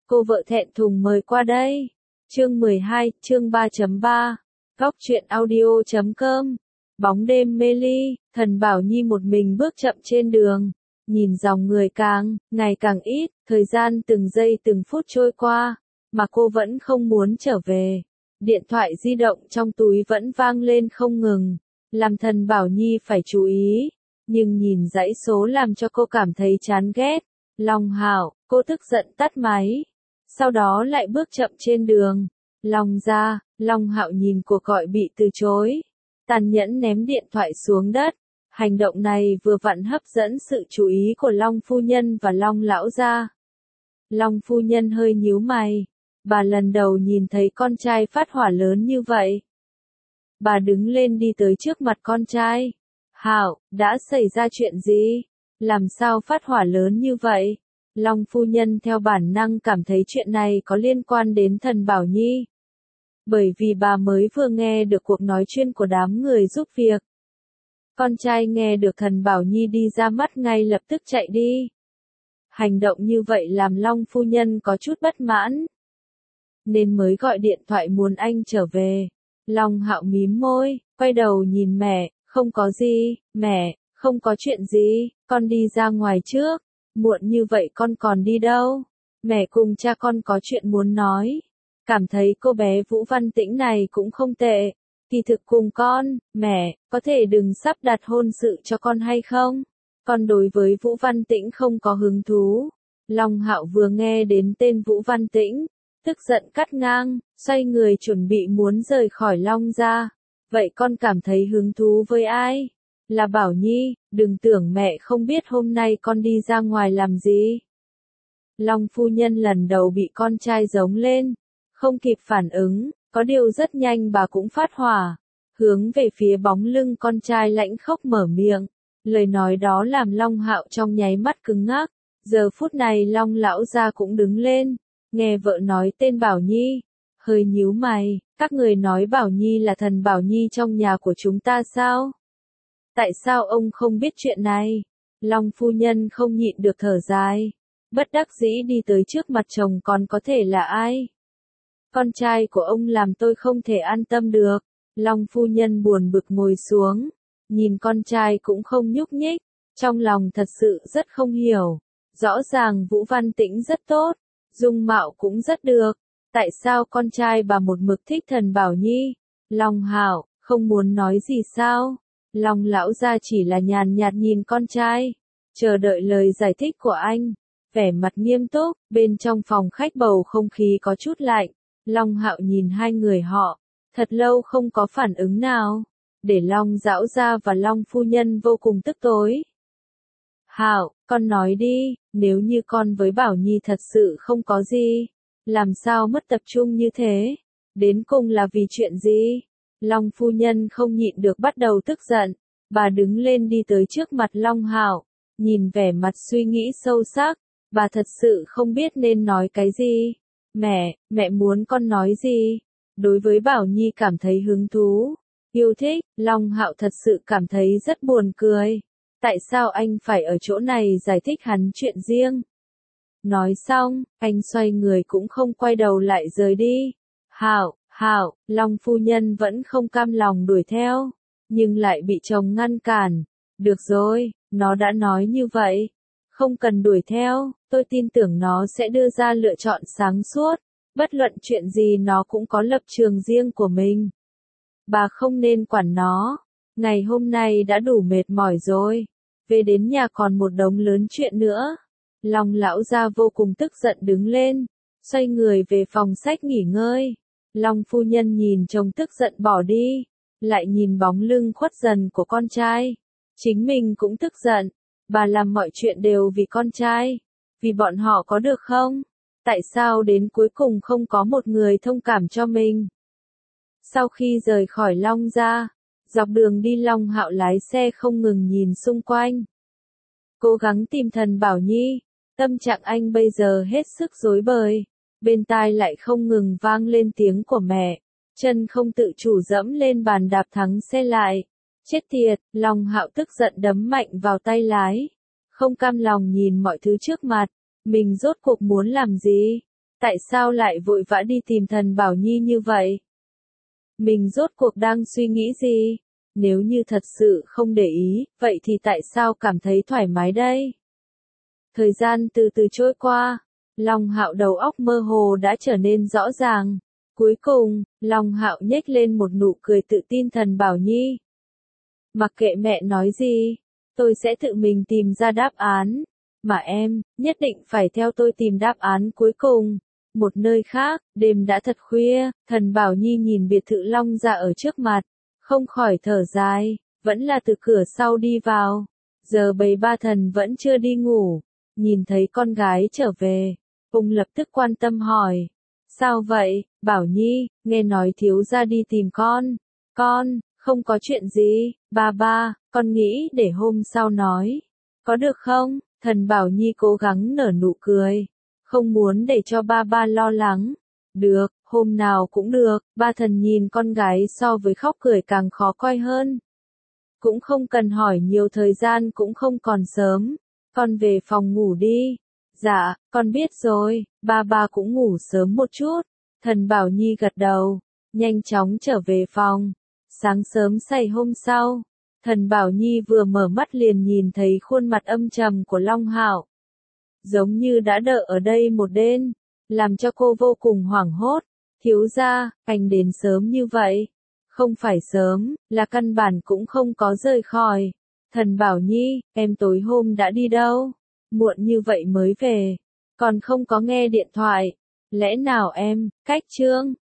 cô vợ thẹn thùng mời qua đây. Chương 12, chương 3.3. Góc truyện audio.com. Bóng đêm mê ly, Thần Bảo Nhi một mình bước chậm trên đường, nhìn dòng người ngày càng ít, thời gian từng giây từng phút trôi qua, mà cô vẫn không muốn trở về. Điện thoại di động trong túi vẫn vang lên không ngừng, làm Thần Bảo Nhi phải chú ý, nhưng nhìn dãy số làm cho cô cảm thấy chán ghét. Long Hạo, cô tức giận tắt máy, sau đó lại bước chậm trên đường. Long gia, Long Hạo nhìn cuộc gọi bị từ chối, tàn nhẫn ném điện thoại xuống đất. Hành động này vừa vặn hấp dẫn sự chú ý của Long phu nhân và Long lão gia. Long phu nhân hơi nhíu mày, bà lần đầu nhìn thấy con trai phát hỏa lớn như vậy. Bà đứng lên đi tới trước mặt con trai. Hạo, đã xảy ra chuyện gì? Làm sao phát hỏa lớn như vậy? Long phu nhân theo bản năng cảm thấy chuyện này có liên quan đến Thần Bảo Nhi. Bởi vì bà mới vừa nghe được cuộc nói chuyện của đám người giúp việc. Con trai nghe được Thần Bảo Nhi đi ra mắt ngay lập tức chạy đi. Hành động như vậy làm Long phu nhân có chút bất mãn, nên mới gọi điện thoại muốn anh trở về. Long Hạo mím môi, quay đầu nhìn mẹ, không có gì, mẹ, không có chuyện gì, con đi ra ngoài trước. Muộn như vậy con còn đi đâu? Mẹ cùng cha con có chuyện muốn nói. Cảm thấy cô bé Vũ Văn Tĩnh này cũng không tệ. Kỳ thực cùng con, mẹ, có thể đừng sắp đặt hôn sự cho con hay không? Con đối với Vũ Văn Tĩnh không có hứng thú. Long Hạo vừa nghe đến tên Vũ Văn Tĩnh, tức giận cắt ngang, xoay người chuẩn bị muốn rời khỏi Long gia. Vậy con cảm thấy hứng thú với ai? Là Bảo Nhi, đừng tưởng mẹ không biết hôm nay con đi ra ngoài làm gì. Long phu nhân lần đầu bị con trai giống lên, không kịp phản ứng, có điều rất nhanh bà cũng phát hỏa, hướng về phía bóng lưng con trai lãnh khốc mở miệng. Lời nói đó làm Long Hạo trong nháy mắt cứng ngắc. Giờ phút này Long lão gia cũng đứng lên, nghe vợ nói tên Bảo Nhi, hơi nhíu mày. Các người nói Bảo Nhi là Thần Bảo Nhi trong nhà của chúng ta sao? Tại sao ông không biết chuyện này? Long phu nhân không nhịn được thở dài, bất đắc dĩ đi tới trước mặt chồng. Còn có thể là ai? Con trai của ông làm tôi không thể an tâm được. Long phu nhân buồn bực ngồi xuống, nhìn con trai cũng không nhúc nhích, trong lòng thật sự rất không hiểu. Rõ ràng Vũ Văn Tĩnh rất tốt, dung mạo cũng rất được, tại sao con trai bà một mực thích Thần Bảo Nhi? Long Hạo, không muốn nói gì sao? Long lão gia chỉ là nhàn nhạt nhìn con trai, chờ đợi lời giải thích của anh, vẻ mặt nghiêm túc. Bên trong phòng khách bầu không khí có chút lạnh. Long Hạo nhìn hai người họ, thật lâu không có phản ứng nào, để Long lão gia và Long phu nhân vô cùng tức tối. Hạo, con nói đi, nếu như con với Bảo Nhi thật sự không có gì, làm sao mất tập trung như thế? Đến cùng là vì chuyện gì? Long phu nhân không nhịn được bắt đầu tức giận, bà đứng lên đi tới trước mặt Long Hạo, nhìn vẻ mặt suy nghĩ sâu sắc, bà thật sự không biết nên nói cái gì. Mẹ muốn con nói gì? Đối với Bảo Nhi cảm thấy hứng thú, yêu thích. Long Hạo thật sự cảm thấy rất buồn cười. Tại sao anh phải ở chỗ này giải thích hắn chuyện riêng? Nói xong, anh xoay người cũng không quay đầu lại rời đi. Hạo, Long phu nhân vẫn không cam lòng đuổi theo, nhưng lại bị chồng ngăn cản. Được rồi, nó đã nói như vậy, không cần đuổi theo, tôi tin tưởng nó sẽ đưa ra lựa chọn sáng suốt, bất luận chuyện gì nó cũng có lập trường riêng của mình. Bà không nên quản nó, ngày hôm nay đã đủ mệt mỏi rồi, về đến nhà còn một đống lớn chuyện nữa. Long lão gia vô cùng tức giận đứng lên, xoay người về phòng sách nghỉ ngơi. Long phu nhân nhìn chồng tức giận bỏ đi, lại nhìn bóng lưng khuất dần của con trai. Chính mình cũng tức giận, bà làm mọi chuyện đều vì con trai, vì bọn họ có được không? Tại sao đến cuối cùng không có một người thông cảm cho mình? Sau khi rời khỏi Long gia, dọc đường đi Long Hạo lái xe không ngừng nhìn xung quanh, cố gắng tìm Thần Bảo Nhi. Tâm trạng anh bây giờ hết sức rối bời, bên tai lại không ngừng vang lên tiếng của mẹ, chân không tự chủ dẫm lên bàn đạp thắng xe lại. Chết tiệt, Long Hạo tức giận đấm mạnh vào tay lái, không cam lòng nhìn mọi thứ trước mặt, mình rốt cuộc muốn làm gì? Tại sao lại vội vã đi tìm Thần Bảo Nhi như vậy? Mình rốt cuộc đang suy nghĩ gì? Nếu như thật sự không để ý, vậy thì tại sao cảm thấy thoải mái đây? Thời gian từ từ trôi qua, Long Hạo đầu óc mơ hồ đã trở nên rõ ràng. Cuối cùng, Long Hạo nhếch lên một nụ cười tự tin. Thần Bảo Nhi, mặc kệ mẹ nói gì, tôi sẽ tự mình tìm ra đáp án. Mà em, nhất định phải theo tôi tìm đáp án cuối cùng. Một nơi khác, đêm đã thật khuya, Thần Bảo Nhi nhìn biệt thự Long gia ở trước mặt, không khỏi thở dài, vẫn là từ cửa sau đi vào. Giờ bầy ba thần vẫn chưa đi ngủ, nhìn thấy con gái trở về, ông lập tức quan tâm hỏi. Sao vậy, Bảo Nhi, nghe nói thiếu gia đi tìm con. Con, không có chuyện gì, ba, con nghĩ để hôm sau nói. Có được không? Thần Bảo Nhi cố gắng nở nụ cười, không muốn để cho ba lo lắng. Được, hôm nào cũng được. Ba thần nhìn con gái so với khóc cười càng khó coi hơn. Cũng không cần hỏi nhiều, thời gian cũng không còn sớm. Con về phòng ngủ đi. Dạ, con biết rồi, ba cũng ngủ sớm một chút. Thần Bảo Nhi gật đầu, nhanh chóng trở về phòng. Sáng sớm ngày hôm sau, Thần Bảo Nhi vừa mở mắt liền nhìn thấy khuôn mặt âm trầm của Long Hạo. Giống như đã đợi ở đây một đêm, làm cho cô vô cùng hoảng hốt. Thiếu gia, anh đến sớm như vậy. Không phải sớm, là căn bản cũng không có rời khỏi. Thần Bảo Nhi, em tối hôm đã đi đâu? Muộn như vậy mới về, còn không có nghe điện thoại. Lẽ nào em, cách chương